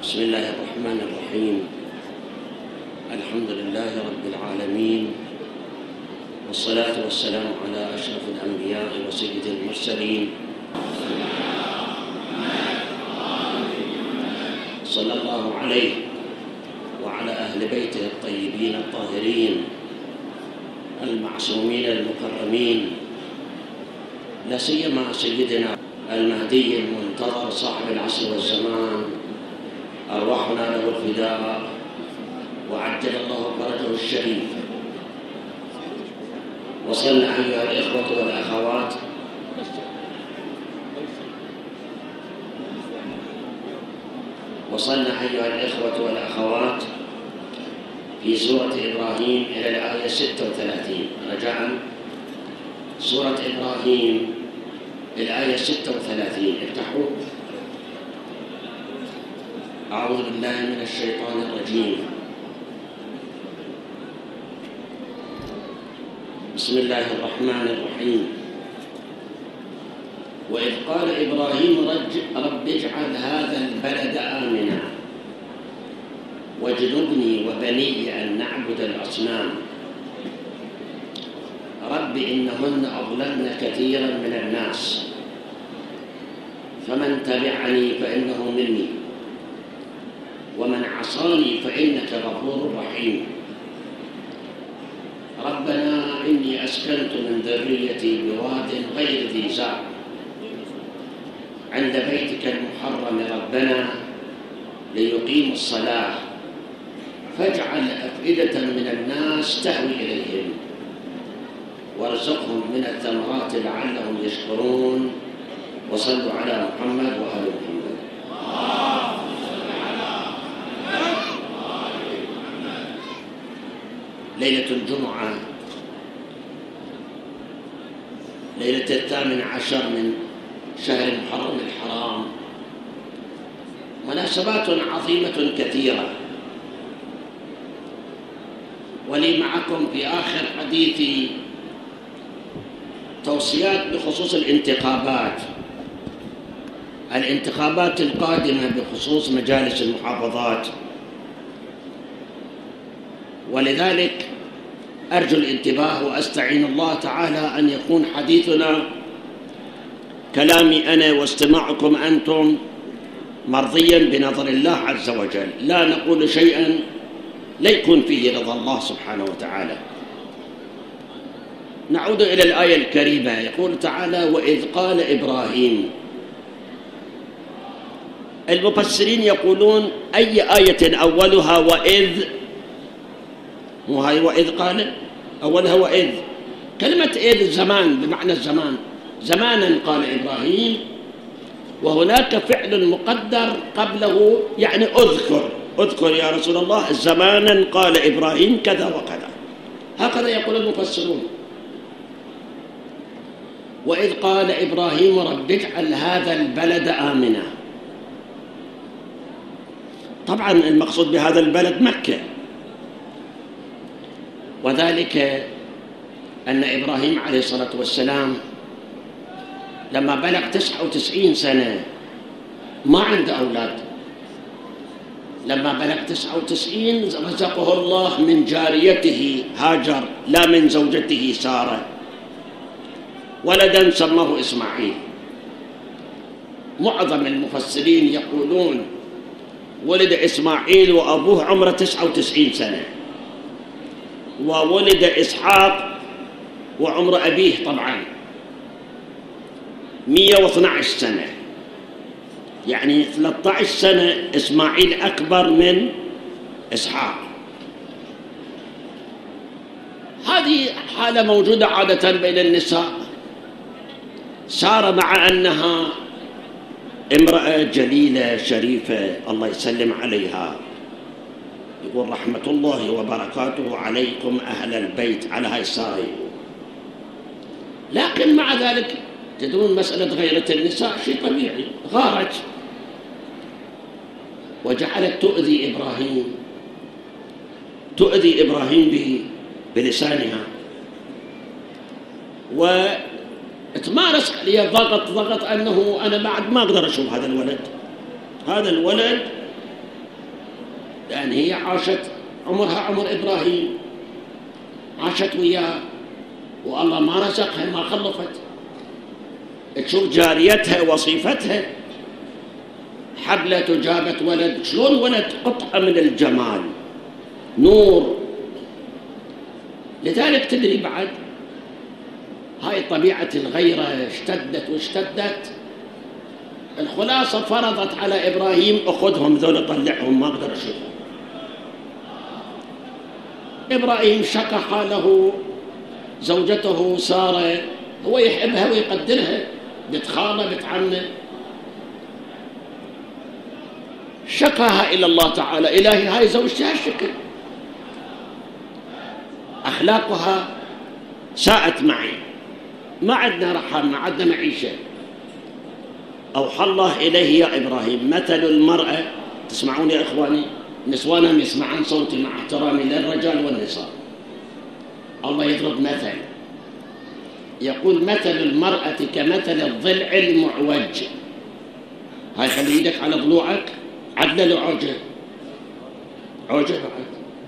بسم الله الرحمن الرحيم. الحمد لله رب العالمين، والصلاة والسلام على أشرف الأنبياء وسيد المرسلين صلى الله عليه وعلى أهل بيته الطيبين الطاهرين المعصومين المكرمين، لا سيما سيدنا المهدي المنتظر صاحب العصر والزمان، أرواحنا له الفداء وعجل الله فرجه الشريف. وصلنا أيها الإخوة والأخوات في سورة إبراهيم إلى الآية 36. رجاء سورة إبراهيم الآية 36. افتحوا. أعوذ بالله من الشيطان الرجيم. بسم الله الرحمن الرحيم. وإذ قال إبراهيم رب اجعل هذا البلد آمنا واجنبني وبني أن نعبد الأصنام رب إنهن أضللن كثيرا من الناس فمن تبعني فإنه مني ومن عصاني فإنك غفور رحيم. ربنا إني أسكنت من ذريتي بواد غير ذي زرع عند بيتك المحرم ربنا ليقيموا الصلاة فاجعل أفئدة من الناس تهوي إليهم وارزقهم من الثمرات لعلهم يشكرون. وصلوا على محمد وآل محمد. ليلة الجمعة، ليلة 18 من شهر محرم الحرام، مناسبات عظيمة كثيرة. ولي معكم في آخر حديثي توصيات بخصوص الانتخابات القادمة بخصوص مجالس المحافظات، ولذلك أرجو الانتباه وأستعين الله تعالى أن يكون حديثنا كلامي أنا واستماعكم أنتم مرضيا بنظر الله عز وجل، لا نقول شيئا لا يكون فيه رضا الله سبحانه وتعالى. نعود إلى الآية الكريمة. يقول تعالى وإذ قال إبراهيم. المفسرين يقولون أي آية أولها وإذ؟ مو هاي وإذ قال أولها وإذ. كلمة إذ زمان بمعنى الزمان، زمانا قال إبراهيم، وهناك فعل مقدر قبله يعني اذكر يا رسول الله زمانا قال إبراهيم كذا وكذا. هكذا يقول المفسرون. وإذ قال إبراهيم رب اجعل هذا البلد آمنا. طبعا المقصود بهذا البلد مكة، وذلك أن إبراهيم عليه الصلاة والسلام لما بلغ 99 سنة ما عنده أولاد. لما بلغ 99 رزقه الله من جاريته هاجر لا من زوجته سارة ولدا سماه إسماعيل. معظم المفسرين يقولون ولد إسماعيل وأبوه عمره 99 سنة، وولد إسحاق وعمر أبيه طبعا 112 سنة، يعني 13 سنة إسماعيل أكبر من إسحاق. هذه حالة موجودة عادة بين النساء. سارة مع أنها امرأة جليلة شريفة الله يسلم عليها، يقول رحمة الله وبركاته عليكم أهل البيت، على هاي سارة، لكن مع ذلك تدرون مسألة غيرة النساء شيء طبيعي. غارت وجعلت تؤذي إبراهيم بلسانها، وتمارس عليه ضغط أنه أنا بعد ما أقدر أشوف هذا الولد لأن هي عاشت عمرها عمر إبراهيم، عاشت وياه، والله ما رزقها، ما خلفت. تشوف جاريتها وصيفتها حبلت وجابت ولد، شلون ولد قطعة من الجمال، نور. لذلك تدري بعد هاي طبيعة الغيرة اشتدت واشتدت. الخلاصة فرضت على إبراهيم أخذهم ذول طلعهم، ما أقدر أشوفهم. إبراهيم شكى حاله، زوجته سارة هو يحبها ويقدرها، بنت خاله بنت عمه، شكاها إلى الله تعالى: إلهي هاي زوجتي هالشكل، أخلاقها ساءت معي، ما عندنا رحم، ما عندنا معيشة. أوحى الله إليه: يا إبراهيم، مثل المرأة، تسمعون يا إخواني، نسوانهم يسمعون صوتي مع احترامي للرجال والنساء، الله يضرب مثل، يقول: مثل المرأة كمثل الضلع المعوج. هاي خلي ايدك على ضلوعك، عدل له عوجة، عوجة بعد.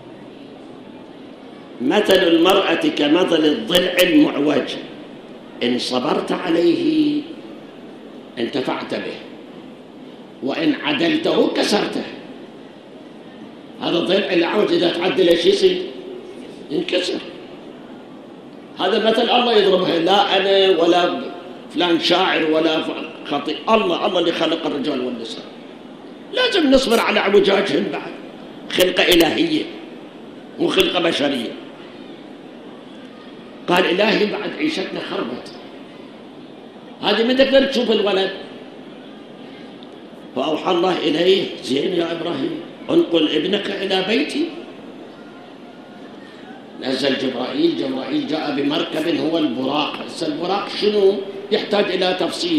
مثل المرأة كمثل الضلع المعوج، إن صبرت عليه انتفعت به، وإن عدلته كسرته. هذا الضلع الأعوج إذا تعدل ايش يصير؟ ينكسر. هذا مثل الله يضربها، لا أنا ولا فلان شاعر ولا خطيب، الله اللي خلق الرجال والنساء. لازم نصبر على اعوجاجهم، بعد خلقة إلهية مو خلقة بشرية. قال: إلهي بعد عيشتنا خربت، هذه ما تقدر تشوف الولد. فأوحى الله إليه: زين يا إبراهيم، انقل ابنك إلى بيتي. نزل جبرائيل جاء بمركب هو البراق. البراق شنو؟ يحتاج إلى تفصيل.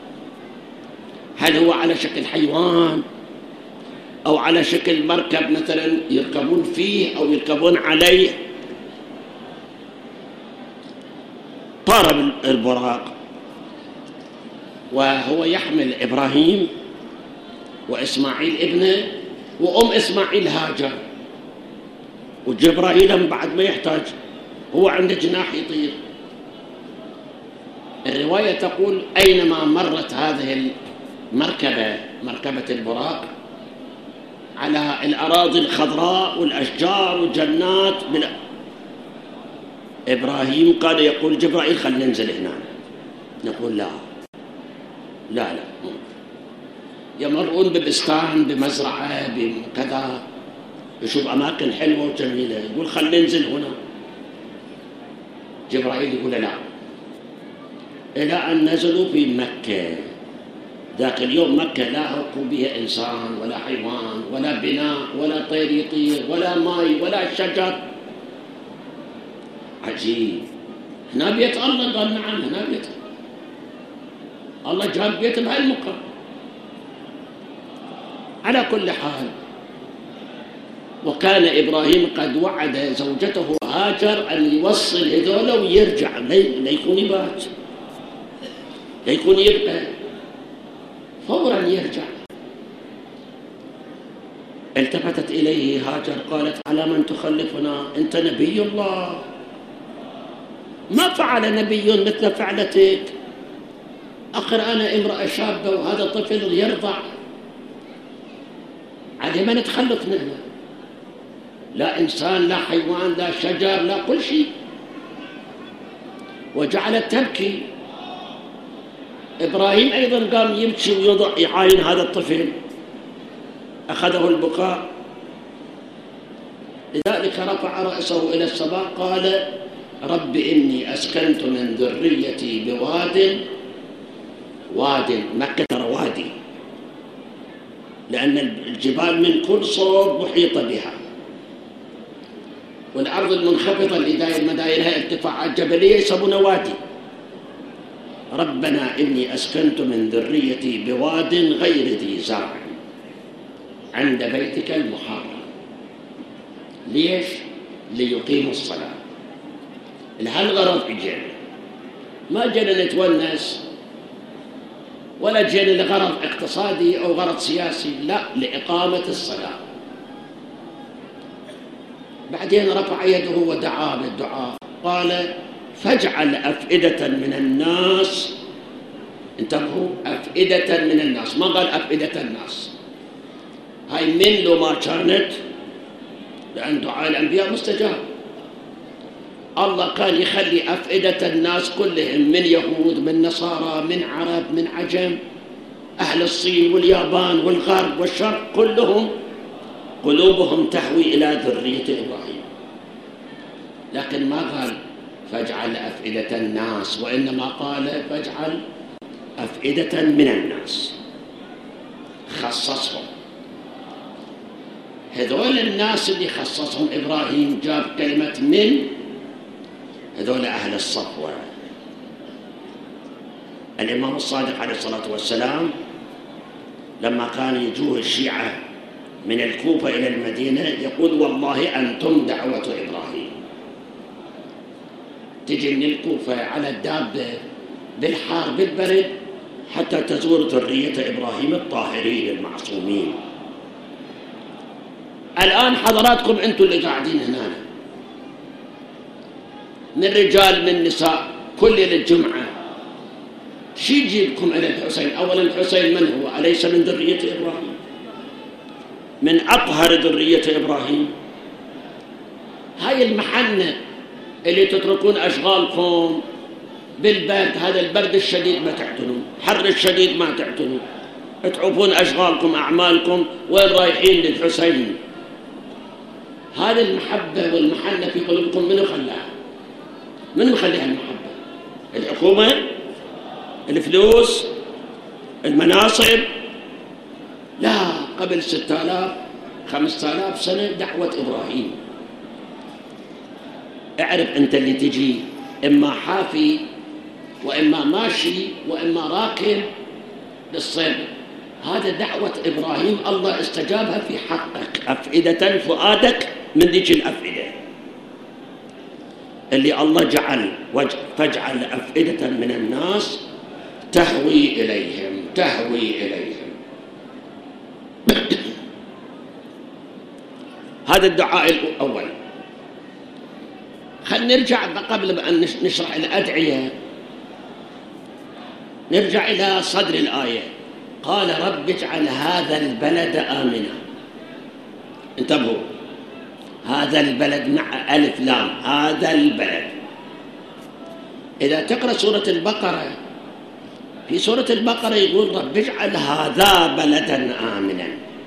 هل هو على شكل حيوان أو على شكل مركب مثلا يركبون فيه أو يركبون عليه؟ طار البراق وهو يحمل إبراهيم وإسماعيل ابنه وأم إسماعيل هاجر. وجبرائيل بعد ما يحتاج، هو عنده جناح يطير. الرواية تقول: أينما مرت هذه المركبة، مركبة البراق، على الأراضي الخضراء والأشجار والجنات، إبراهيم قال يقول جبرائيل: خلينا ننزل هنا. نقول: لا لا لا، يمرون ببستان، بمزرعة، بكذا، يشوف أماكن حلوة وجميلة، يقول: خلينا ننزل هنا. جبرائيل يقول: لا، إلى أن نزلوا في مكة. ذاك اليوم مكة لا هو بها إنسان ولا حيوان ولا بناء ولا طير يطير ولا ماء ولا شجر. عجيب. هنا بيت الله. قال: نعم، هنا بيت الله، جاب بيت بهالمكان. على كل حال، وكان إبراهيم قد وعد زوجته هاجر أن يوصل هذول ويرجع، لا يكون يبات، لا يكون يبقى، فورا يرجع. التفتت إليه هاجر قالت: على من تخلفنا؟ أنت نبي الله، ما فعل نبي مثل فعلتك. أخر أنا امرأة شابة وهذا طفل يرضع، على من تخلف نحن؟ لا إنسان، لا حيوان، لا شجر، لا كل شيء. وجعلت تبكي. إبراهيم أيضا قام يبكي ويضع يعاين هذا الطفل، أخذه البكاء. لذلك رفع رأسه إلى السماء قال: رب إني أسكنت من ذريتي بواد، مكة روادي، لأن الجبال من كل صوب محيطة بها، والأرض المنخفضة اللي دايرها ارتفاعات جبلية يسمونها وادي. ربنا إني أسكنت من ذريتي بواد غير ذي زرع عند بيتك المحرم. ليش؟ ليقيموا الصلاة. لهالغرض اجينا، ما جينا نتونس ولا جينا لغرض اقتصادي أو غرض سياسي، لا، لإقامة الصلاة. بعدين رفع يده ودعا بالدعاء، قال فاجعل أفئدة من الناس، انتبهوا، أفئدة من الناس، ما قال أفئدة الناس، هاي من لو ما كانت، لأن دعاء الأنبياء مستجاب. الله كان يخلي أفئدة الناس كلهم، من يهود، من نصارى، من عرب، من عجم، أهل الصين واليابان والغرب والشرق، كلهم قلوبهم تهوي إلى ذرية إبراهيم. لكن ما قال فاجعل أفئدة الناس، وإنما قال فاجعل أفئدة من الناس، خصصهم. هذول الناس اللي خصصهم إبراهيم جاب كلمة من، هذول أهل الصفوة. الإمام الصادق عليه الصلاة والسلام لما كان يجوه الشيعة من الكوفة إلى المدينة يقول والله أنتم دعوة إبراهيم. تجي من الكوفة على الدابة بالحار بالبرد حتى تزور ذرية إبراهيم الطاهرين المعصومين. الآن حضراتكم أنتم اللي قاعدين هنا، من رجال من نساء، كل الجمعة شي يجيبكم إلى الحسين؟ أولا الحسين من هو؟ أليس من ذرية إبراهيم؟ من أطهر ذرية إبراهيم. هاي المحنة اللي تتركون أشغالكم بالبرد، هذا البرد الشديد ما تعتنون، حر الشديد ما تعتنون، تعوفون أشغالكم أعمالكم، وين رايحين؟ للحسين. هذه المحبة والمحنة في قلوبكم منو خلاها؟ من مخليها المحبة؟ الحكومة؟ الفلوس؟ المناصب؟ لا، قبل 6000 5000 سنة دعوة إبراهيم. اعرف أنت اللي تجي إما حافي وإما ماشي وإما راكب للصيد، هذا دعوة إبراهيم الله استجابها في حقك. أفئدة فؤادك من ذيك الأفئدة اللي الله جعل فاجعل أفئدة من الناس تهوي إليهم، تهوي إليهم. هذا الدعاء الأول. خلينا نرجع قبل أن نشرح الأدعية، نرجع إلى صدر الآية. قال رب اجعل هذا البلد آمنا. انتبهوا، هذا البلد مع ألف لام، هذا البلد. إذا تقرأ سورة البقرة، في سورة البقرة يقول رب اجعل هذا بلدا آمنا.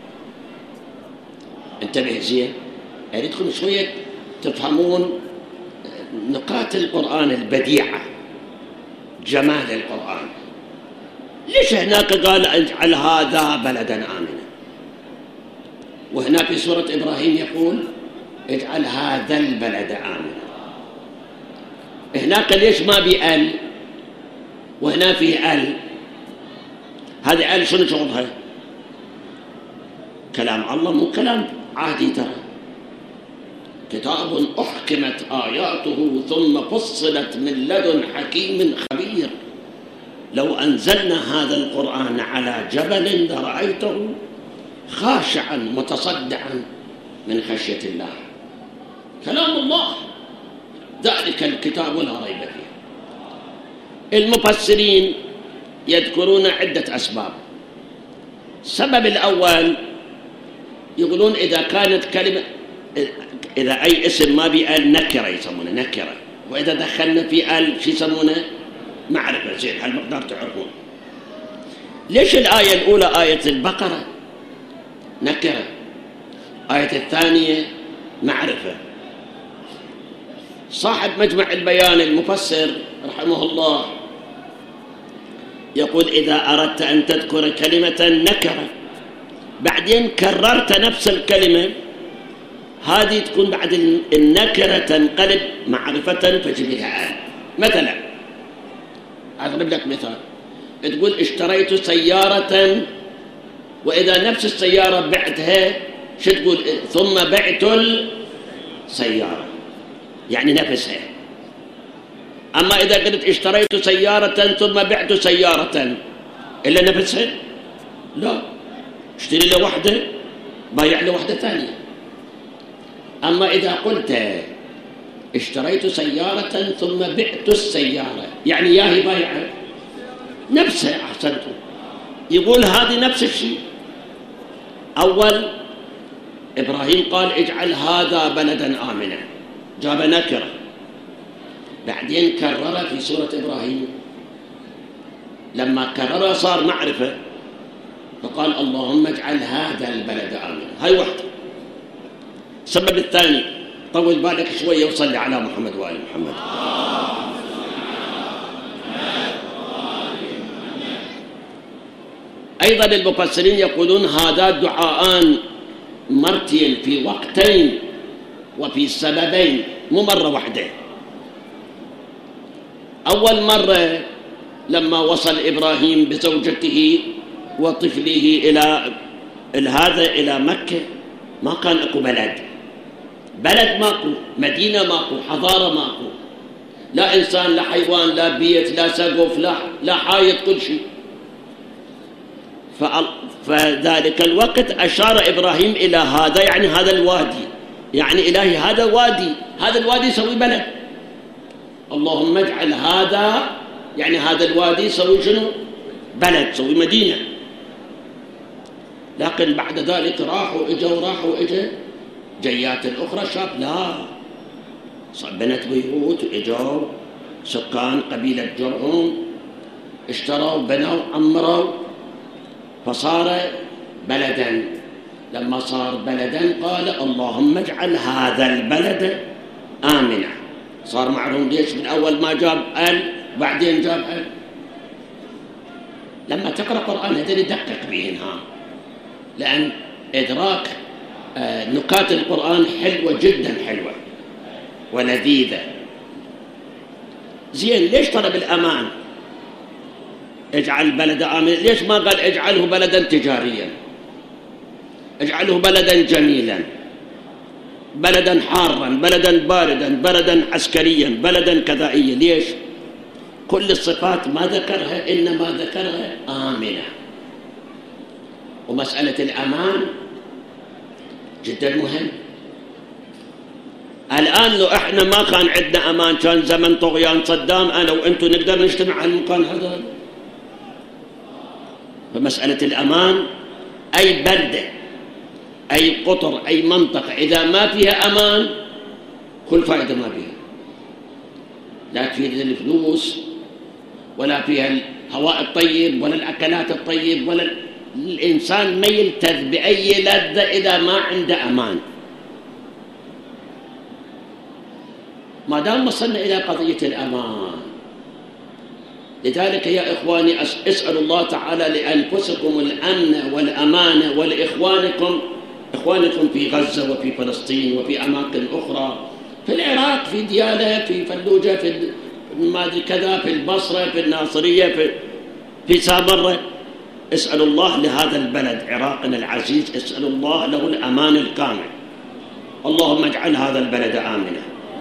انتبه زين، أريدكم شوية تفهمون نقاط القرآن البديعة، جمال القرآن. ليش هناك قال اجعل هذا بلدا آمنا، وهنا في سورة إبراهيم يقول اجعل هذا البلد آمنا؟ هناك ليش ما بأل وهنا في أل؟ هذه أل شنو شغلها؟ كلام الله مو كلام عادي، ترى كتاب أحكمت آياته ثم فصلت من لدن حكيم خبير. لو أنزلنا هذا القرآن على جبل لرأيته خاشعا متصدعا من خشية الله. كلام الله، ذلك الكتاب لا ريب فيه. المفسرين يذكرون عدة أسباب. السبب الأول يقولون إذا كانت كلمة، إذا أي اسم ما بأل نكرة يسمونه نكرة، وإذا دخلنا في أل شو يسمونه؟ معرفة. زين، هالمقدار تعرفون. ليش الآية الأولى آية البقرة نكرة، آية الثانية معرفة؟ صاحب مجمع البيان المفسر رحمه الله يقول إذا أردت أن تذكر كلمة نكرة بعدين كررت نفس الكلمة، هذه تكون بعد النكرة تنقلب معرفة فجيب لها آل. مثلا أضرب لك مثال، تقول اشتريت سيارة، وإذا نفس السيارة بعتها شو تقول؟ ثم بعت السيارة، يعني نفسها. أما إذا قلت اشتريت سيارة ثم بعت سيارة، إلا نفسها؟ لا، اشتري له واحدة بايع له واحدة ثانية. أما إذا قلت اشتريت سيارة ثم بعت السيارة، يعني ياهي بايعة نفسها. أحسنتم. يقول هذه نفس الشيء. أول إبراهيم قال اجعل هذا بلدا آمنا، جاب نكرة، بعدين كرر في سورة إبراهيم، لما كرر صار معرفة، فقال اللهم اجعل هذا البلد آمنا. هاي واحدة. السبب الثاني، طول بالك شوية وصلي على محمد وآل محمد. أيضا المفسرين يقولون هذا دعاءان مرتين في وقتين وفي سببين، مو مرة واحدة. أول مرة لما وصل إبراهيم بزوجته وطفله إلى مكة، ما كان أكو بلد ماكو، مدينة ماكو، حضارة ماكو، لا إنسان لا حيوان لا بيت لا سقف لا حائط، كل شيء. فذلك الوقت أشار إبراهيم إلى هذا، يعني هذا الوادي، يعني إلهي هذا الوادي يسوي بلد. اللهم اجعل هذا، يعني هذا الوادي يسوي شنو؟ بلد، يسوي مدينة. لكن بعد ذلك راحوا إجا جيات الأخرى شاب لا بنت بيوت، وإجوا سكان قبيلة جرهم، اشتروا بنوا عمروا، فصار بلدا. لما صار بلدا قال اللهم اجعل هذا البلد آمنا. صار معلوم ليش من أول ما جاب بعدين جاب لما تقرأ قرآن هذا يدقق بهن، لأن إدراك نكات القرآن حلوة جدا، حلوة ولذيذة. زين، ليش طلب الأمان؟ اجعل بلد آمن، ليش ما قال اجعله بلدا تجاريا، اجعله بلدا جميلا، بلدا حارا، بلدا باردا، بلدا عسكريا، بلدا كذائيا؟ ليش؟ كل الصفات ما ذكرها، إنما ذكرها آمنة. ومسألة الأمان جدا مهم. الآن لو احنا ما كان عندنا أمان، كان زمن طغيان صدام، أنا وأنتم نقدر نجتمع على المكان هذا. فمسألة الأمان، أي بلدة أي قطر أي منطقة إذا ما فيها أمان كل فائدة ما فيها، لا فيها الفلوس ولا فيها الهواء الطيب ولا الأكلات الطيب، ولا الإنسان ما يلتذ بأي لذة إذا ما عنده أمان. ما دام وصلنا إلى قضية الأمان، لذلك يا إخواني اسألوا الله تعالى لأنفسكم الأمن والأمانة ولإخوانكم في غزة وفي فلسطين وفي أماكن أخرى، في العراق، في ديالى، في فلوجة، في كذا، في البصرة، في الناصرية، في سامرة. اسألوا الله لهذا البلد عراقنا العزيز، اسألوا الله له الأمان الكامل. اللهم اجعل هذا البلد آمنا.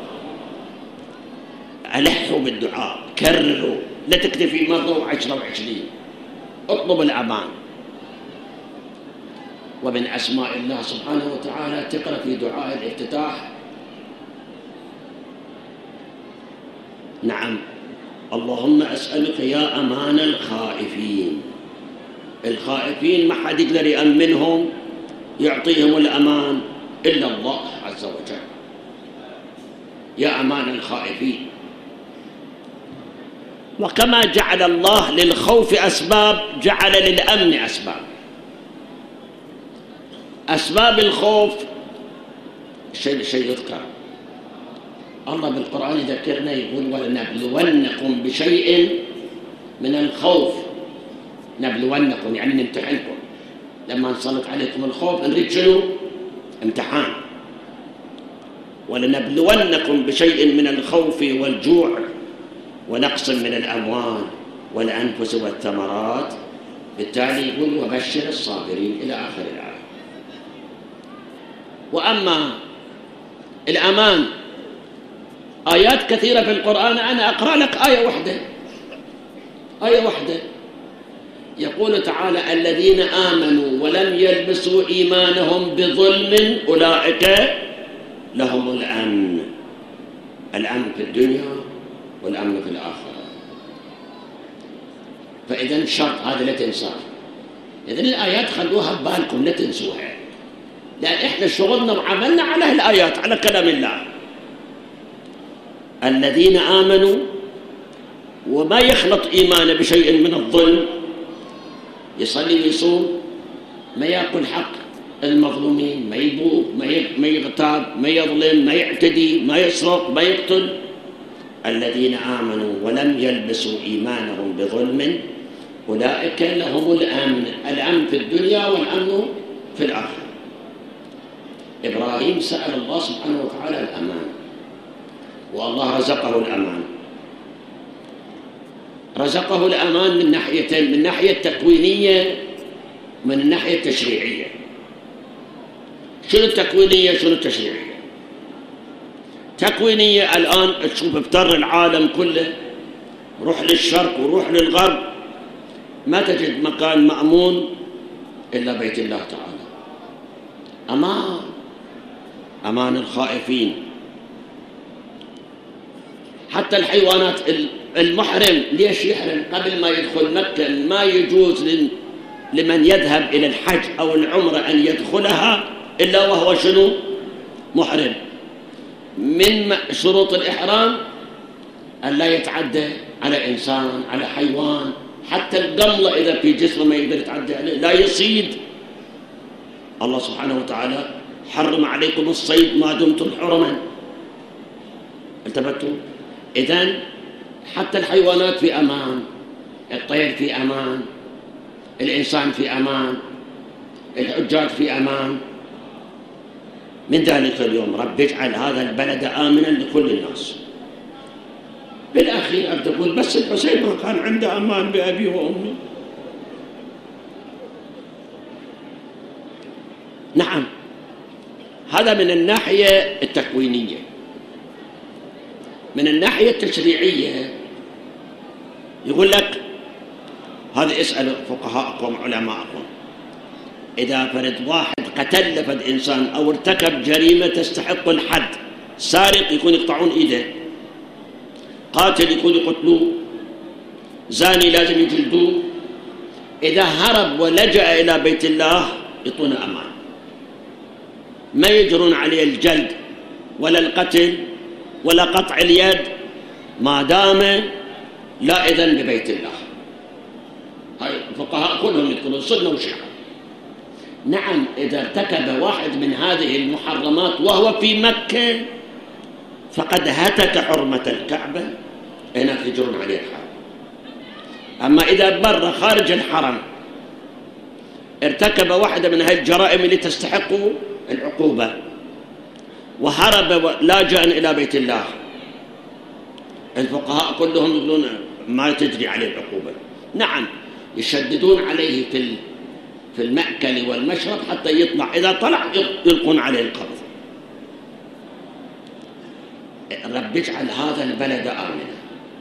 ألحوا بالدعاء، كرروا، لا تكتفي مرة و10 و20، اطلب الأمان. ومن أسماء الله سبحانه وتعالى تقرأ في دعاء الافتتاح، نعم، اللهم أسألك يا أمان الخائفين. الخائفين ما حد يقدر يأمنهم يعطيهم الأمان إلا الله عز وجل. يا أمان الخائفين. وكما جعل الله للخوف أسباب، جعل للأمن أسباب. أسباب الخوف شيء يذكر. الله بالقرآن يذكرنا يقول ولنبلونكم بشيء من الخوف. نبلونكم يعني نمتحنكم. لما نسلط عليكم الخوف نريد شنو؟ امتحان. ولنبلونكم بشيء من الخوف والجوع ونقص من الأموال والأنفس والثمرات. بالتالي يقول وبشر الصابرين إلى آخر الآية. وأما الأمان آيات كثيرة في القرآن، أنا أقرأ لك آية واحدة. يقول تعالى الذين آمنوا ولم يلبسوا إيمانهم بظلم أولئك لهم الأمن، الأمن في الدنيا والأمن في الآخرة. فإذا شرط هذا لا تنساه. إذن الآيات خلوها ببالكم لا تنسوها، لأن إحنا شغلنا وعملنا على الآيات، على كلام الله. الذين آمنوا وما يخلط إيمانه بشيء من الظلم، يصلي ويصوم، ما يأكل حق المظلومين، ما يبوق، ما يغتاب، ما يظلم، ما يعتدي، ما يسرق، ما يقتل. الذين آمنوا ولم يلبسوا إيمانهم بظلم أولئك لهم الأمن، الأمن في الدنيا والأمن في الآخرة. إبراهيم سأل الله سبحانه وتعالى الأمان، والله رزقه الأمان. رزقه الأمان من ناحيتين، من الناحية التكوينية ومن الناحية التشريعية. شنو التكوينية شنو التشريعية؟ تكوينية الآن تشوف افتر العالم كله، روح للشرق وروح للغرب، ما تجد مكان مأمون إلا بيت الله تعالى. أمان، أمان الخائفين. حتى الحيوانات، المحرم ليش يحرم قبل ما يدخل مكة؟ ما يجوز لمن يذهب إلى الحج أو العمرة أن يدخلها إلا وهو شنو؟ محرم. من شروط الإحرام أن لا يتعدى على إنسان، على حيوان، حتى القملة إذا في جسمه ما يقدر يتعدى عليه، لا يصيد. الله سبحانه وتعالى حرم عليكم الصيد ما دمتم حرما. التفتوا؟ إذن حتى الحيوانات في أمان، الطير في أمان، الإنسان في أمان، الحجاج في أمان. من ذلك اليوم رب اجعل هذا البلد آمنا لكل الناس. بالأخير أبدأ أقول بس الحسين ما كان عنده أمان بأبي وأمي. نعم، هذا من الناحية التكوينية. من الناحية التشريعية يقول لك هذا، اسأل فقهاءكم علماءكم، إذا فرد واحد قتل لفد إنسان أو ارتكب جريمة تستحق الحد، سارق يكون يقطعون إيده، قاتل يكون يقتلوه، زاني لازم يجلدوه، إذا هرب ولجأ إلى بيت الله يعطونه أمان، ما يجرون عليه الجلد ولا القتل ولا قطع اليد ما دام لا إذن ببيت الله. هاي الفقهاء كلهم يذكرون سنة وشيعة. نعم، إذا ارتكب واحد من هذه المحرمات وهو في مكة فقد هتك حرمة الكعبة، هناك يجرون عليه الحرم. أما إذا بر خارج الحرم ارتكب واحدة من هذه الجرائم اللي تستحق العقوبة وهرب لاجئا إلى بيت الله، الفقهاء كلهم يقولون ما تجري عليه العقوبة. نعم، يشددون عليه في المأكل والمشرب حتى يطلع، إذا طلع يلقون عليه القبض. رب اجعل هذا البلد آمنا.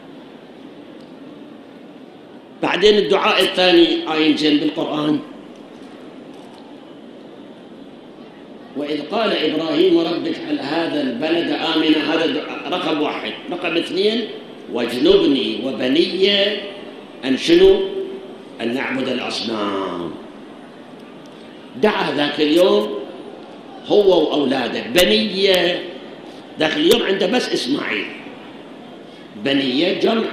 بعدين الدعاء الثاني آيتين بالقرآن، وإذ قال إبراهيم رب اجعل هذا البلد آمنا، هذا رقم واحد. رقم اثنين واجنبني وبني أن شنو؟ أن نعبد الأصنام. دعا ذاك اليوم هو وأولاده بنية. ذاك اليوم عنده بس إسماعيل. بنية جمع،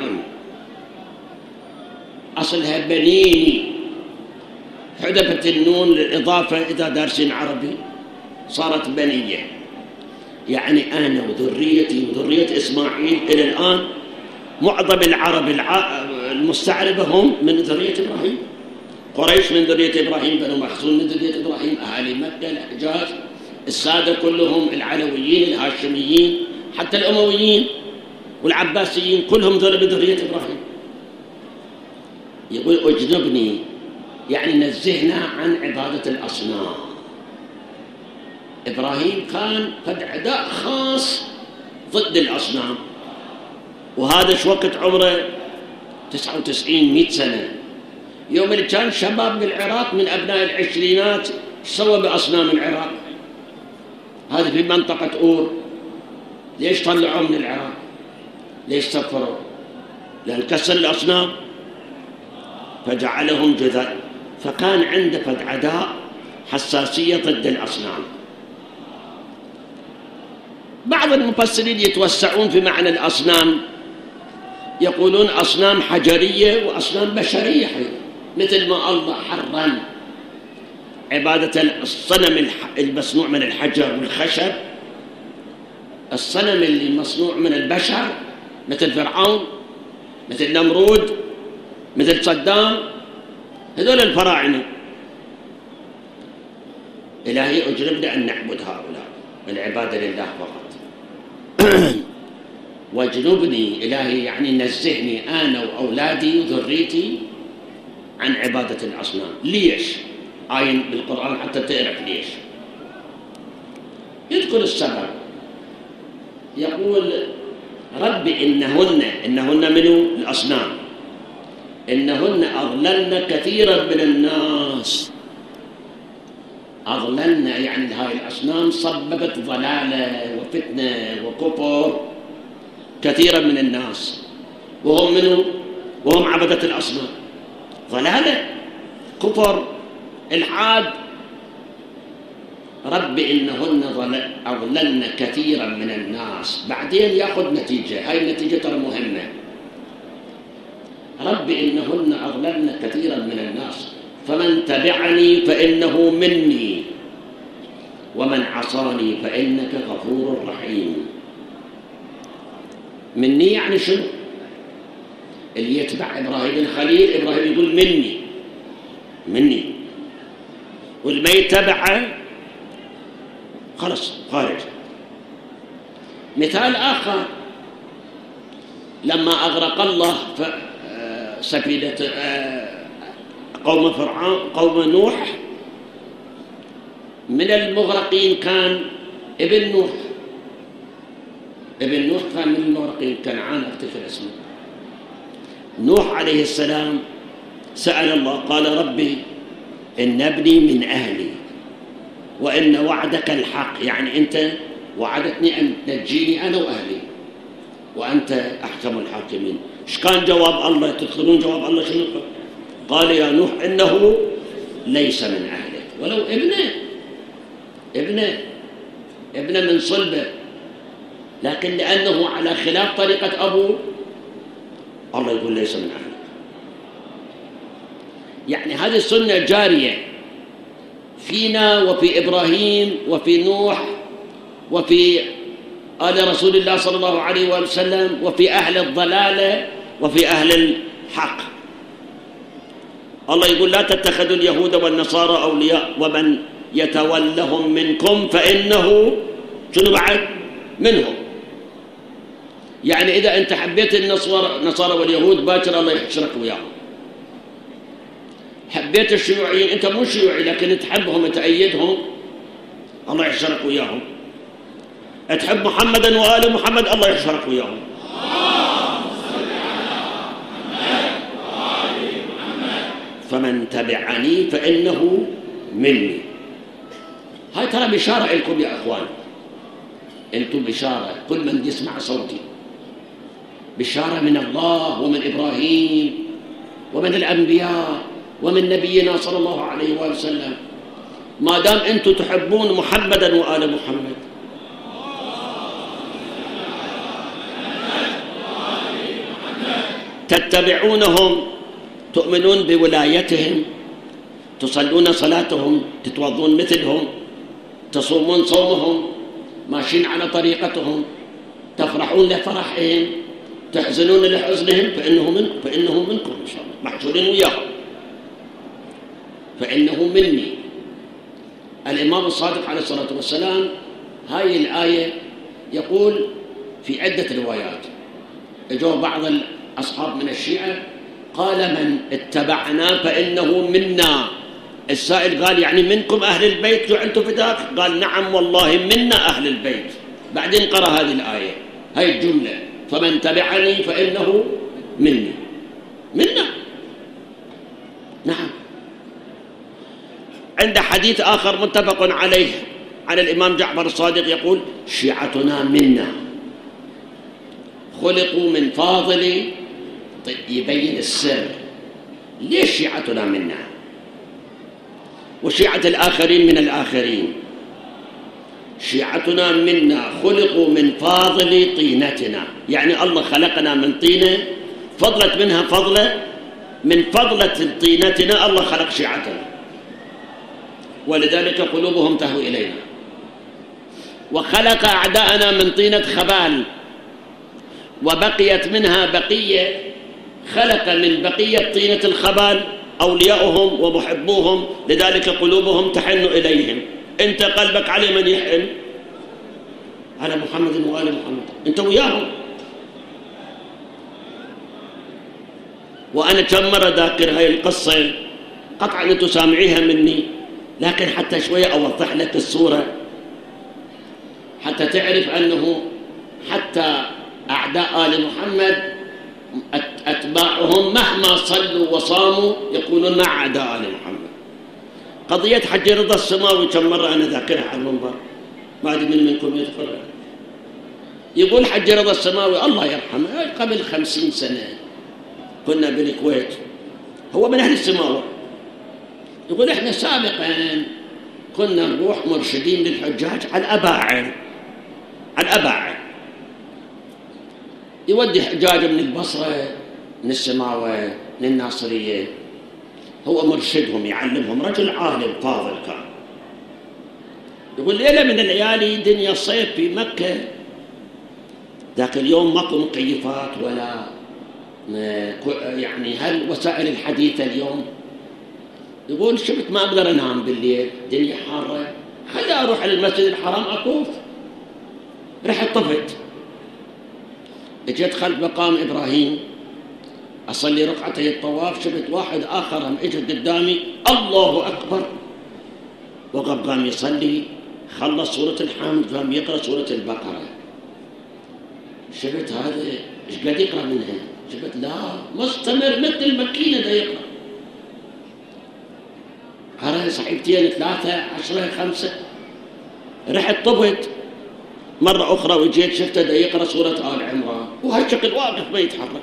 أصلها بنيني، حذفت النون للإضافة إذا دارسين عربي صارت بنية، يعني أنا وذريتي وذرية إسماعيل. إلى الآن معظم العرب المستعربة هم من ذرية إبراهيم. قريش من ذرية إبراهيم، بنو مخزوم من ذرية إبراهيم، أهالي مكة، الحجاز، السادة كلهم، العلويين، الهاشميين، حتى الأمويين والعباسيين كلهم من ذرية إبراهيم. يقول اجنبني يعني نزهنا عن عبادة الأصنام. إبراهيم كان قد عداء خاص ضد الأصنام، وهذا شو وقت عمره 99 100 سنة. يوم اللي كان شباب بالعراق من أبناء العشرينات سوى بأصنام العراق، هذه في منطقة أور. ليش طلعوا من العراق؟ ليش سفروا؟ لأن كسر الأصنام فجعلهم جذع، فكان عنده فد عداء حساسية ضد الأصنام. بعض المفسرين يتوسعون في معنى الأصنام، يقولون أصنام حجرية وأصنام بشرية، مثل ما الله حرم عبادة الصنم المصنوع من الحجر والخشب، الصنم اللي مصنوع من البشر مثل فرعون، مثل نمرود، مثل صدام، هذول الفراعنة. إلهي أجربنا أن نعبد هؤلاء، العبادة لله فقط. واجنبني إلهي يعني نزهني أنا وأولادي وذريتي عن عبادة الأصنام. ليش؟ آية بالقرآن حتى تعرف ليش. يذكر السبب، يقول رب إنهن منو الأصنام، إنهن أضللن كثيرا من الناس. أضللن يعني هاي الأصنام سببت ضلالة وفتنة وكفر كثيرا من الناس، وهم منو؟ وهم عبدة الأصنام. ضلالة، كفر، إلحاد. رب إنهن أضللن كثيرا من الناس. بعدين يأخذ نتيجة، هاي النتيجة ترى مهمة. رب إنهن أضللن كثيرا من الناس فمن تبعني فإنه مني ومن عصاني فإنك غفور رحيم. مني يعني شنو؟ اللي يتبع إبراهيم الخليل، إبراهيم يقول مني، واللي ما يتبعه خلص خارج. مثال آخر، لما أغرق الله سفينة قوم فرعون، قوم نوح، من المغرقين كان ابن نوح. ابن نوح كان من المغرقين، كنعان أفتكر اسمه. نوح عليه السلام سأل الله قال ربي إن ابني من أهلي وإن وعدك الحق، يعني أنت وعدتني أن تنجيني أنا وأهلي وأنت أحكم الحاكمين. إيش كان جواب الله؟ تدخلون جواب الله شنو؟ قال يا نوح إنه ليس من أهلك، ولو ابنه من صلبه، لكن لأنه على خلاف طريقة أبوه الله يقول ليس من أهلك. يعني هذه السنة جارية فينا وفي إبراهيم وفي نوح وفي آل رسول الله صلى الله عليه وسلم وفي أهل الضلالة وفي أهل الحق. الله يقول لا تتخذوا اليهود والنصارى أولياء ومن يتولهم منكم فإنه شنو بعد؟ منهم. يعني إذا أنت حبيت النصارى واليهود باكر الله يحشرك وياهم. حبيت الشيوعيين، أنت مو شيوعي لكن تحبهم تأيدهم، الله يحشرك وياهم. تحب محمدا وآل محمد، الله يحشرك وياهم. فمن تبعني فإنه مني. هاي ترى بشارة لكم يا أخوان، أنتم بشارة، كل من يسمع صوتي بشارة من الله ومن إبراهيم ومن الأنبياء ومن نبينا صلى الله عليه وسلم. ما دام أنتم تحبون محمدا وآل محمد تتبعونهم، تؤمنون بولايتهم، تصلون صلاتهم، تتوضون مثلهم، تصومون صومهم، ماشيين على طريقتهم، تفرحون لفرحهم، تحزنون لحزنهم، فإنه منكم إن شاء الله، محشورين وياهم. فإنه مني. الإمام الصادق عليه الصلاة والسلام هاي الآية يقول في عدة روايات، اجوا بعض الأصحاب من الشيعة قال من اتبعنا فإنه منا. السائل قال يعني منكم أهل البيت جعلتوا فداك؟ قال نعم والله منا أهل البيت. بعدين قرأ هذه الآية، هاي الجملة فمن تبعني فإنه مني، منا. نعم. عند حديث آخر متفق عليه عن الإمام جعفر الصادق يقول شيعتنا منا خلقوا من فاضل. يبين السر ليش شيعتنا منا وشيعة الآخرين من الآخرين. شيعتنا منا خلقوا من فاضل طينتنا، يعني الله خلقنا من طينة فضلت منها فضلة، من فضلة طينتنا الله خلق شيعتنا، ولذلك قلوبهم تهوي إلينا. وخلق أعداءنا من طينة خبال وبقيت منها بقية، خلق من بقية طينة الخبال أولياؤهم ومحبوهم، لذلك قلوبهم تحن إليهم. أنت قلبك على من يحن؟ على محمد وآل محمد، أنت وياهم. وأنا كم مرة ذاكر هاي القصة، قطعا أنتم سامعيها مني، لكن حتى شوية أوضح لك الصورة حتى تعرف أنه حتى أعداء آل محمد أتباعهم مهما صلوا وصاموا يكونون مع أعداء آل محمد. قضية حج رضا السماوي كم مرة أنا ذاكرها على المنبر، ما أدري من منكم يذكرها. يقول حج رضا السماوي الله يرحمه قبل 50 سنة كنا بالكويت، هو من أهل السماوة، يقول إحنا سابقا كنا نروح مرشدين للحجاج على الأباعد، على الأباعد يودي حجاج من البصرة من السماوة من الناصرية، هو مرشدهم يعلمهم، رجل عالم فاضل كان. يقول ليلة من الليالي دنيا صيف في مكة، ذاك اليوم ماكو مكيفات ولا يعني هالوسائل الحديثة اليوم. يقول شفت ما أقدر أنام بالليل، دنيا حارة، خلي أروح على المسجد الحرام أطوف. رحت طفت، اجيت خلف مقام إبراهيم أصلي ركعتي الطواف، شفت واحد آخر هم اجى قدامي الله أكبر، وقف قام يصلي، خلص سورة الحمد قام يقرأ سورة البقرة. شفت هذا ايش قاعد يقرأ منها؟ شفت لا مستمر مثل الماكينة ده يقرأ. قرأ صحيفتين 3 10 5. رحت طفت مرة أخرى وجيت شفته ده يقرأ سورة آل عمران وهالشكل واقف ما يتحرك.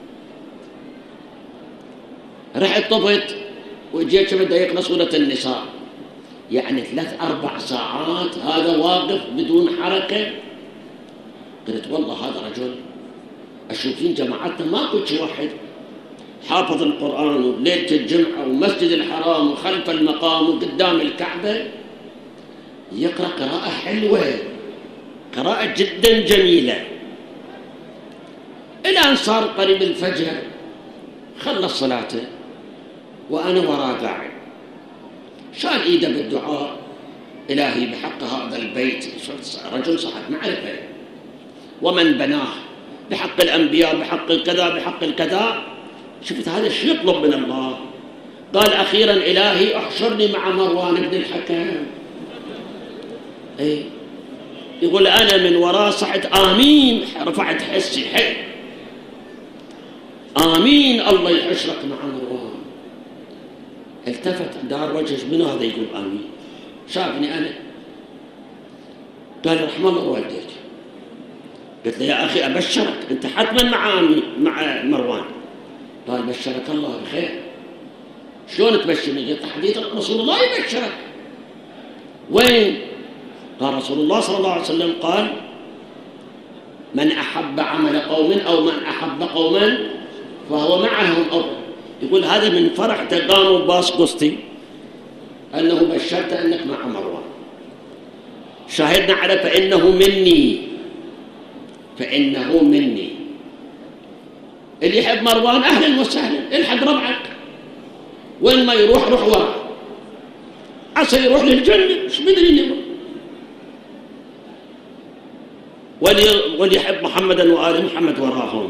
رحت طفت وجيت شفته ده يقرأ سورة النساء، يعني 3 4 ساعات هذا واقف بدون حركة. قلت والله هذا رجل أشوفين جماعتنا ماكو شي واحد حافظ القرآن وليلة الجمعة ومسجد الحرام وخلف المقام وقدام الكعبة يقرأ قراءة حلوة، قراءة جدا جميلة. إلى أن صار قريب الفجر خلص صلاته وأنا وراه قاعد، شال إيده بالدعاء إلهي بحق هذا البيت، رجل صاحب معرفة ومن بناه، بحق الأنبياء، بحق الكذا، بحق الكذا. شفت هذا الشيء يطلب من الله. قال أخيرا إلهي احشرني مع مروان بن الحكم. إيه يقول أنا من وراه صحت آمين، رفعت حسي حي آمين الله يحشرك مع مروان. التفت دار وجهه، منو هذا يقول آمين؟ شافني أنا قال رحم الله والديك. قلت له يا أخي أبشرك أنت حتما مع مروان. قال بشرك الله بخير. شلون تبشرني؟ قلت حديث رسول الله يبشرك. وين؟ قال رسول الله صلى الله عليه وسلم قال من أحب عمل قوم أو من أحب قوما فهو معهم. أو يقول هذا من فرح تقام باس قسطي أنه بشرت أنك مع مروان. شاهدنا على فإنه مني، فإنه مني. اللي يحب مروان أهلا وسهلا، الحق ربعك، وين ما يروح روح وراه، عسى يروح للجنة، مش مدري يروح. واللي يحب محمدا وآل محمد وراهم.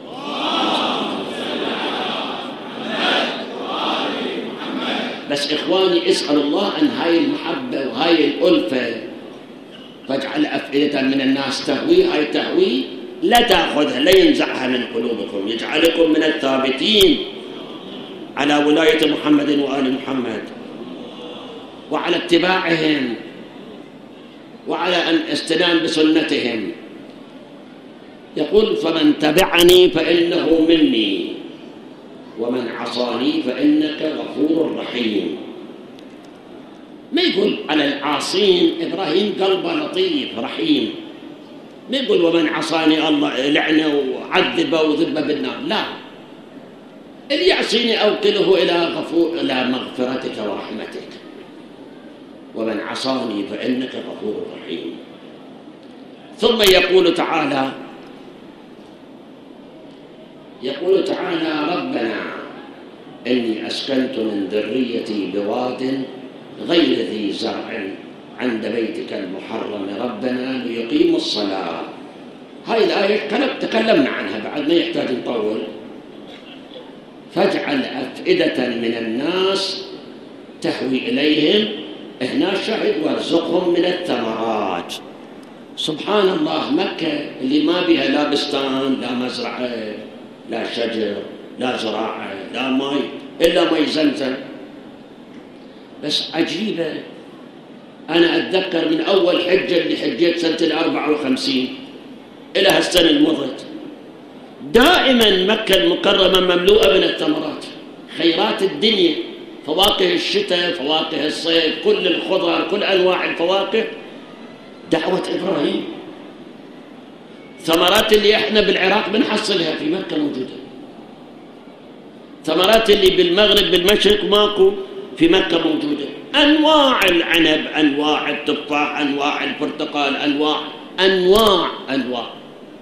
بس إخواني اسأل الله أن هاي المحبة وهاي الألفة فاجعل أفئدة من الناس تهوي، هاي تهوي لا تأخذها، لا ينزعها من قلوبكم، يجعلكم من الثابتين على ولاية محمد وآل محمد وعلى اتباعهم. وعلى أن استنان بسنتهم. يقول فمن تبعني فإنه مني ومن عصاني فإنك غفور رحيم. ما يقول على العاصين إبراهيم قلبه لطيف رحيم، ما يقول ومن عصاني الله لعنه وعذبه وذبه بالنار، لا، اللي يعصيني أوكله إلى مغفرتك ورحمتك. ومن عصاني فإنك غفور رحيم. ثم يقول تعالى ربنا إني أسكنت من ذريتي بواد غير ذي زرع عند بيتك المحرم ربنا ليقيموا الصلاة. هاي الآية تكلمنا عنها بعد، ما يحتاج نطول. فاجعل أفئدة من الناس تهوي إليهم، هنا شاهد وارزقهم من الثمرات. سبحان الله، مكة اللي ما بها لا بستان لا مزرعة لا شجر لا زراعة لا ماء إلا ماء زمزم. بس عجيبة، أنا أتذكر من أول حجة اللي حجيت سنة 54 إلى هالسنة المضت، دائما مكة المكرمة مملوءة من الثمرات، خيرات الدنيا، فواكه الشتاء فواكه الصيف، كل الخضر كل أنواع الفواكه. دعوة إبراهيم، ثمرات اللي احنا بالعراق بنحصلها في مكة موجودة، ثمرات اللي بالمغرب بالمشرق ماكو في مكة موجودة، أنواع العنب، أنواع التفاح، أنواع البرتقال، أنواع.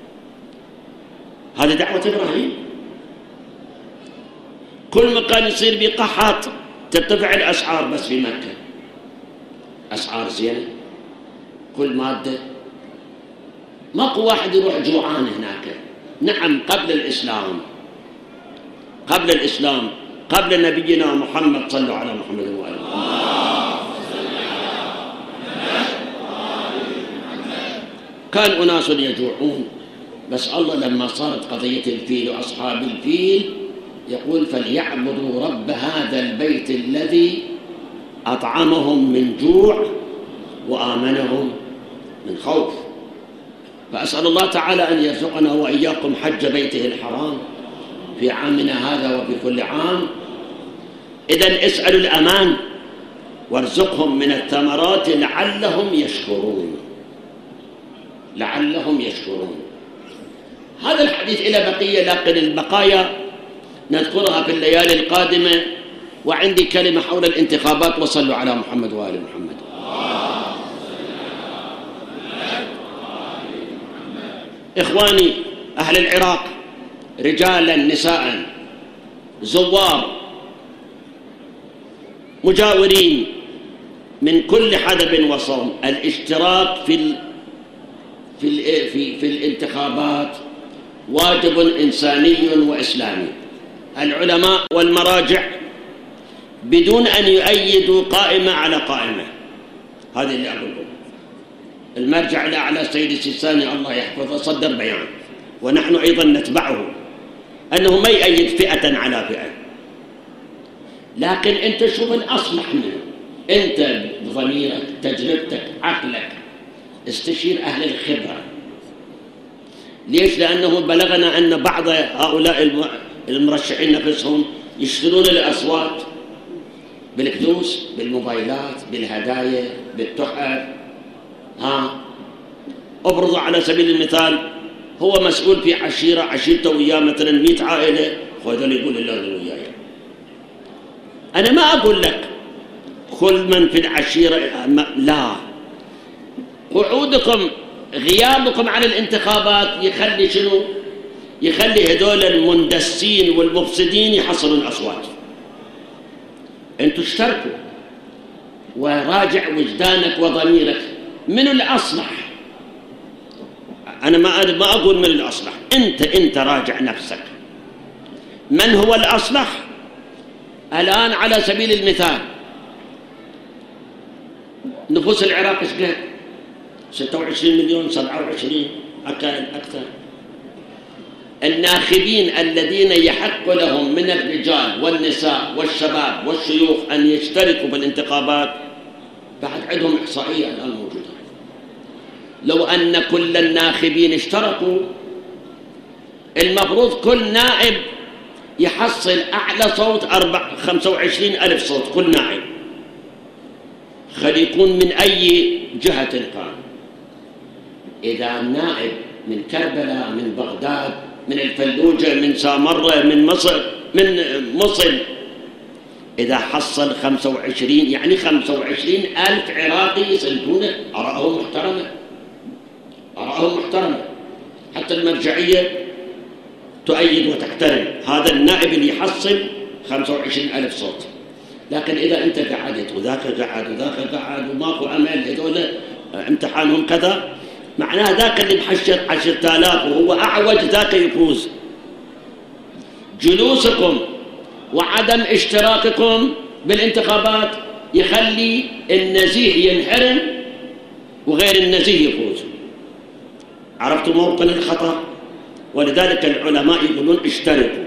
هذه دعوة إبراهيم. كل مكان يصير بقحط ترتفع الأسعار، بس في مكة أسعار زينة، كل مادة، ماكو واحد يروح جوعان هناك. نعم، قبل الإسلام قبل نبينا محمد، صلوا على محمد وآله. كان أناس يجوعون، بس الله لما صارت قضية الفيل وأصحاب الفيل يقول فليعبدوا رب هذا البيت الذي أطعمهم من جوع وآمنهم من خوف. فأسأل الله تعالى أن يرزقنا وإياكم حج بيته الحرام في عامنا هذا وفي كل عام. إذن اسألوا الأمان وارزقهم من الثمرات لعلهم يشكرون. هذا الحديث إلى بقية، لكن البقايا نذكرها في الليالي القادمة. وعندي كلمة حول الانتخابات، وصلوا على محمد وآل محمد. إخواني أهل العراق، رجالا نساء، زوار، مجاورين من كل حدب وصوم، الاشتراك في الانتخابات واجب إنساني وإسلامي. العلماء والمراجع بدون أن يؤيدوا قائمة على قائمة، هذا اللي أقوله. المرجع الأعلى سيد السيستاني الله يحفظه صدر بيان، ونحن أيضا نتبعه، أنه ما يؤيد فئة على فئة، لكن أنت شوف الأصلح منه، أنت بضميرك تجربتك عقلك استشير أهل الخبرة. ليش؟ لأنه بلغنا أن بعض هؤلاء المرشحين نفسهم يشترون الأصوات بالفلوس، بالموبايلات، بالهدايا، بالتحف. أبرز على سبيل المثال، هو مسؤول في عشيرته وياه مثلا 100 عائلة، هذول يقول الله وياي. أنا ما أقول لك كل من في العشيرة، لا، قعودكم غيابكم عن الانتخابات يخلي شنو؟ يخلي هذول المندسين والمفسدين يحصلون الأصوات. أنتوا اشتركوا وراجع وجدانك وضميرك من الأصلح. أنا ما أقول من الأصلح، أنت راجع نفسك من هو الأصلح. الآن على سبيل المثال نفوس العراق ايش قد؟ 26 مليون 27 أكثر. الناخبين الذين يحق لهم من الرجال والنساء والشباب والشيوخ أن يشتركوا بالانتخابات بعد عندهم إحصائية الآن موجودة، لو أن كل الناخبين اشتركوا، المفروض كل نائب يحصل أعلى صوت 25,000 صوت كل نائب، خلي يكون من أي جهة كان. إذا نائب من كربلاء، من بغداد، من الفلوجة، من سامرة، من مصر، إذا حصل 25 يعني 25,000 عراقي يسلكون آراءهم محترمة، آراءهم محترمة، حتى المرجعية تؤيد وتحترم هذا النائب اللي يحصل 25,000 صوت. لكن إذا أنت قعدت وذاك قعد وذاك قعد وماكو عمل، هذول امتحانهم كذا، معناه ذاك اللي محشر 10,000 وهو أعوج ذاك يفوز. جلوسكم وعدم اشتراككم بالانتخابات يخلي النزيه ينحرم وغير النزيه يفوز. عرفتوا موطن الخطأ؟ ولذلك العلماء يقولون اشتركوا.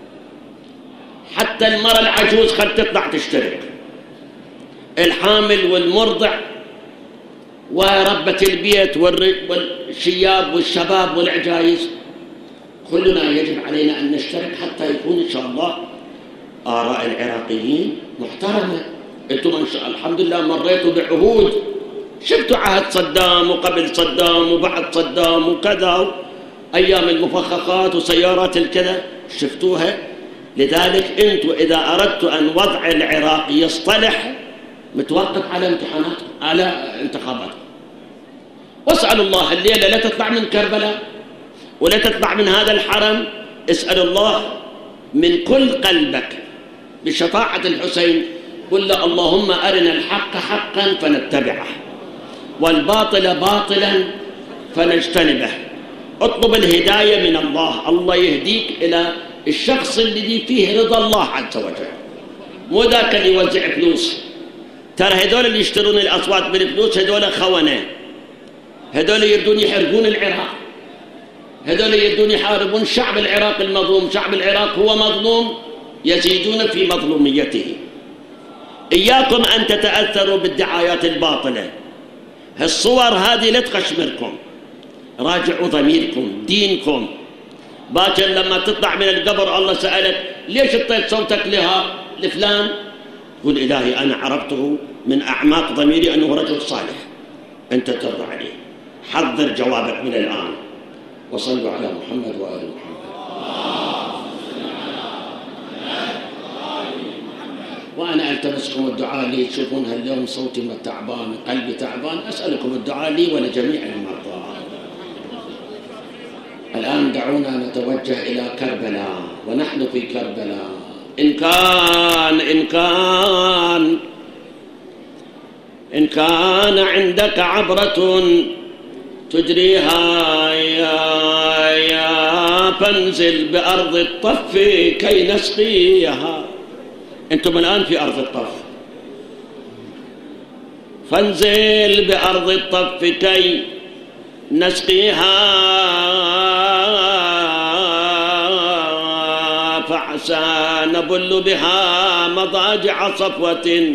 حتى المرأة العجوز خل تطلع تشترك، الحامل والمرضع وربة البيت والشياب والشباب والعجايز، كلنا يجب علينا أن نشترك حتى يكون إن شاء الله آراء العراقيين محترمة. أنتم إن شاء الله الحمد لله مريتوا بعهود، شفتوا عهد صدام وقبل صدام وبعد صدام وكذا، أيام المفخخات وسيارات الكذا شفتوها. لذلك أنتم إذا أردتوا أن وضع العراق يصطلح متوقف على امتحانات، على انتخابات. واسألوا الله الليلة لا تطلع من كربلاء ولا تطلع من هذا الحرم، اسأل الله من كل قلبك بشفاعة الحسين، قل له اللهم أرنا الحق حقا فنتبعه والباطل باطلا فنجتنبه. اطلب الهداية من الله، الله يهديك إلى الشخص اللي فيه رضا الله عز وجل، مو ذاك اللي يوزع فلوس. ترى هذول اللي يشترون الأصوات بالفلوس هذول خونة، هذول يردون يحرقون العراق، هذول يردون يحاربون شعب العراق المظلوم. شعب العراق هو مظلوم، يزيدون في مظلوميته. إياكم أن تتأثروا بالدعايات الباطلة، الصور هذه لا تخشمركم، راجعوا ضميركم دينكم. باكر لما تطلع من القبر الله سألك ليش اعطيت صوتك لها لفلان، قل إلهي أنا عرفته من أعماق ضميري أنه رجل صالح، أنت ترضى عليه. حضر جوابك من الآن. وصلوا على محمد وآل محمد. وأنا ألتمسكم الدعاء لي، تشوفون اليوم صوتي تعبان، قلبي تعبان، أسألكم الدعاء لي ولجميع المرضى. الآن دعونا نتوجه إلى كربلاء، ونحن في كربلاء. إن كان عندك عبرة تجريها يا فانزل بأرض الطف كي نسقيها. أنتم الآن في أرض الطف، فانزل بأرض الطف كي نسقيها، فعسى نبل بها مضاجع صفوة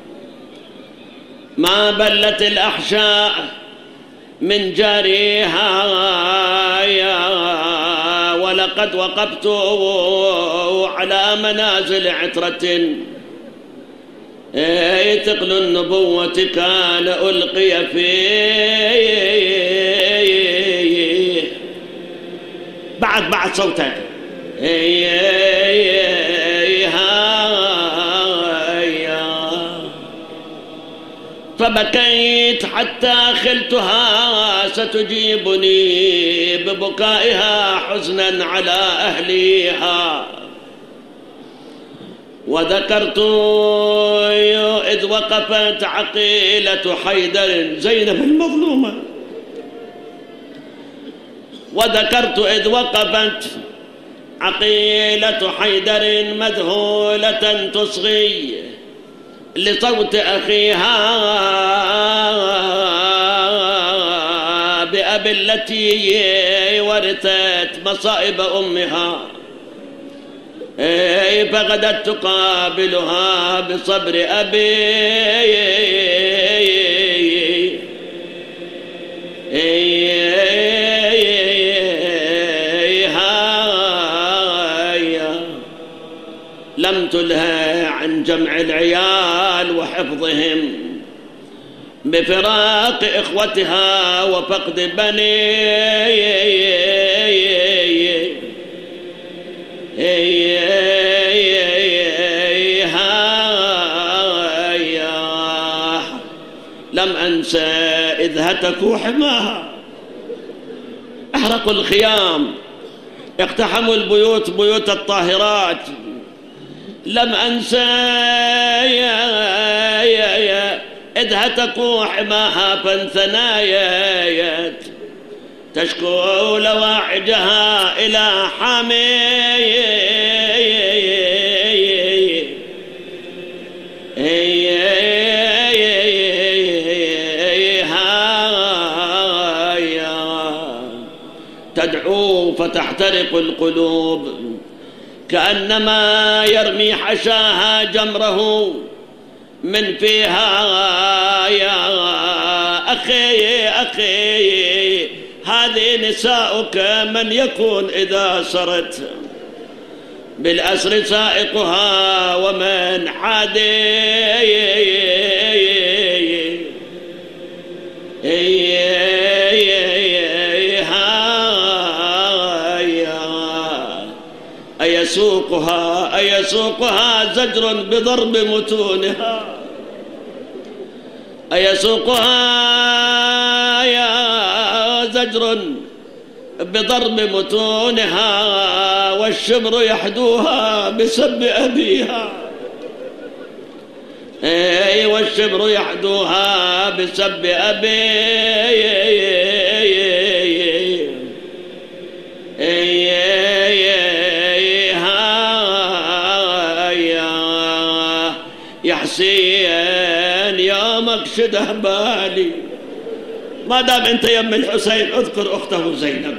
ما بلت الأحشاء من جاريها. ولقد وقفت على منازل عترة ثقل النبوة كان ألقي فيه. بعد صوتك فبكيت حتى خلتها ستجيبني ببكائها حزنا على أهليها. وذكرت إذ وقفت عقيلة حيدر زينب المظلومة، وذكرت إذ وقفت عقيلة حيدر مذهولة تصغي لصوت أخيها بأبي التي ورثت مصائب أمها، فغدت تقابلها بصبر أبي جمع العيال وحفظهم، بفراق إخوتها وفقد لم أنسى إذ هتكوا حماها، أحرقوا الخيام، اقتحموا البيوت، بيوت الطاهرات. لم أنسى إذ هتكوا حماها فانثنايت، تشكو لواعجها إلى حامي تدعو فتحترق القلوب، كأنما يرمي حشاها جمره من فيها. يا أخي أخي هذه نساؤك من يكون إذا سرت بالأسر سائقها ومن حادي أيسوقها زجر بضرب متونها، أيسوقها يا زجر بضرب متونها، والشبر يحدوها بسب أبيها، والشبر يحدوها بسب أبيها. يا حسين يا مقشده بالي، ما دام انت يم الحسين اذكر اخته زينب.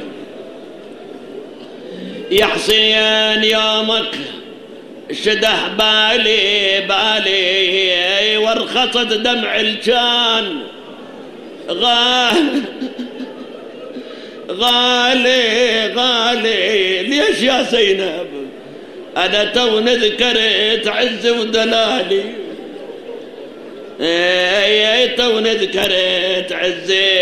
يا حسين يا مقشده بالي وارخصت دمع الجان، غالي ليش يا زينب؟ أنا تو ذكرت عز ودلالي، تو ذكرت عزي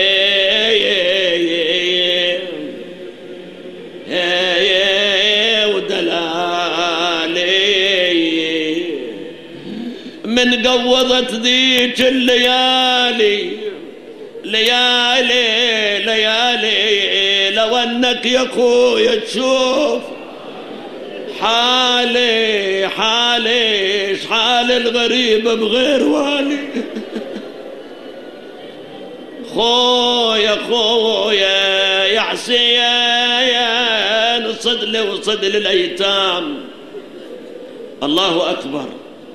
ودلالي، من قوضت ذيك الليالي لو أنك يا أخويا تشوف حالي حال الغريب بغير والي. خويا يا حسين صدلي وصدل الأيتام. الله أكبر،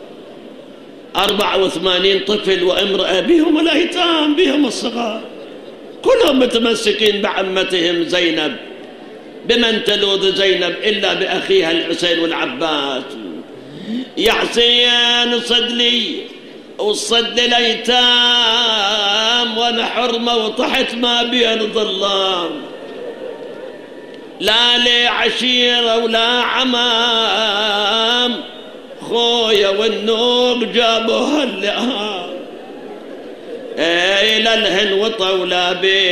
84 طفل وامرأة بهم الأيتام بهم الصغار، كلهم متمسكين بعمتهم زينب. بمن تلوذ زينب إلا بأخيها الحسين والعباس. يا حسين صدلي وصد الأيتام، وأنا حرمة وطحت ما بين ظلام، لا لي عشيرة ولا عمام، خويا والنوق جابوها اللئام، إلى الهن وطولة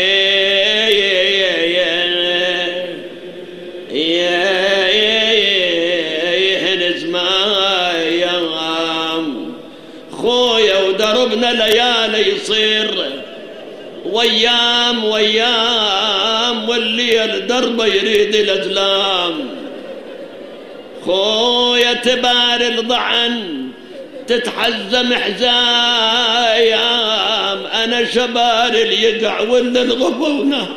هنز ما يغام. خويا ودربنا ليالي يصير ويام والليل دربه يريد الأزلام. خويا تبار الضعن تتحزم حزايام، أنا شبار اليقع ولا الغفونة.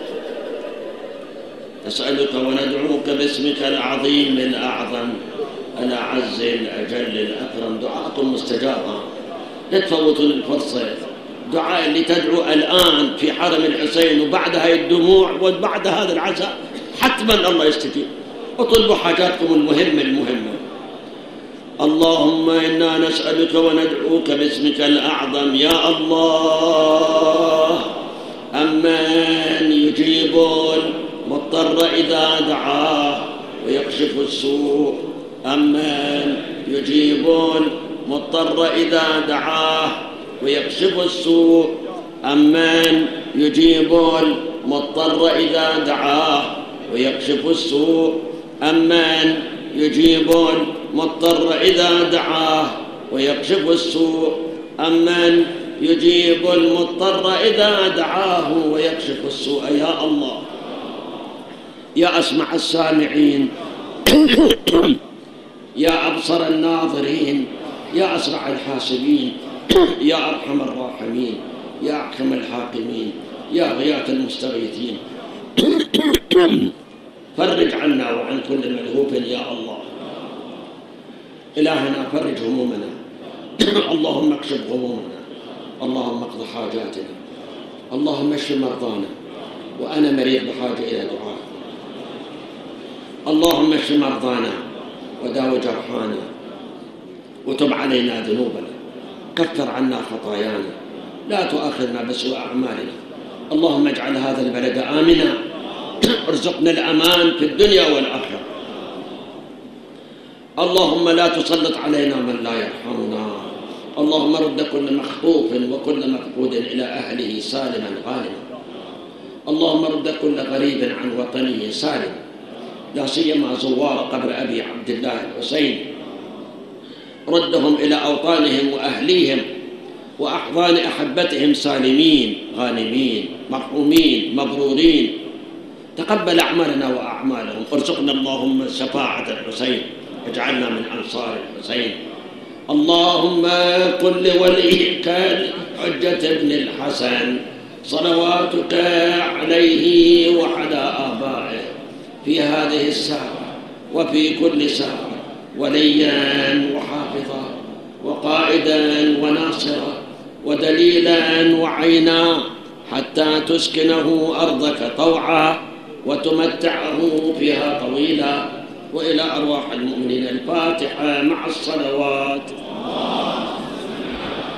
نسألك وندعوك باسمك العظيم الأعظم الأعز الأجل الأكرم. دعاءكم مستجابة، لا تفوتوا الفرصة. دعاء اللي تدعو الآن في حرم الحسين وبعد هاي الدموع وبعد هذا العزاء حتما الله يستجيب. اطلبوا حاجاتكم المهمة. اللهم إنا نسألك وندعوك باسمك الأعظم يا الله، أمن يجيب المضطر إذا دعاه ويكشف السوء، أمن يجيب مضطر إذا دعاه ويكشف السوء أمن يجيب المضطر إذا دعاه ويكشف السوء أمن يجيب المضطر إذا دعاه ويكشف السوء أمن يجيب المضطر إذا دعاه ويكشف السوء. يا الله يا أسمع السامعين يا أبصر الناظرين يا أسرع الحاسبين يا أرحم الراحمين يا أحكم الحاكمين يا غياث المستغيثين فرج عنا وعن كل ملهوف يا الله. إلهنا فرج همومنا اللهم اكشف غمومنا اللهم اقض حاجاتنا اللهم اشف مرضانا وأنا مريض بحاجة إلى دعاء. اللهم اشف مرضانا وداو جرحانا وتب علينا ذنوبنا كفر عنا خطايانا لا تؤاخذنا بسوء أعمالنا. اللهم اجعل هذا البلد آمنا ارزقنا الأمان في الدنيا والآخرة. اللهم لا تسلط علينا من لا يرحمنا. اللهم رد كل مخطوف وكل مفقود إلى أهله سالما غانما. اللهم رد كل غريب عن وطنه سالما لا سيما زوار قبر أبي عبد الله الحسين ردهم إلى أوطانهم وأهليهم وأحضان أحبتهم سالمين غانمين مرحومين مبرورين. تقبل أعمالنا وأعمالهم ارزقنا اللهم شفاعة الحسين واجعلنا من أنصار الحسين. اللهم قل لوليك حجة ابن الحسن صلواتك عليه وعلى آبائه في هذه الساعة وفي كل ساعة وليا وحافظا وقائدا وناصرا ودليلا وعينا حتى تسكنه أرضك طوعا وتمتعه فيها طويلا. وإلى أرواح المؤمنين الفاتحة مع الصلوات.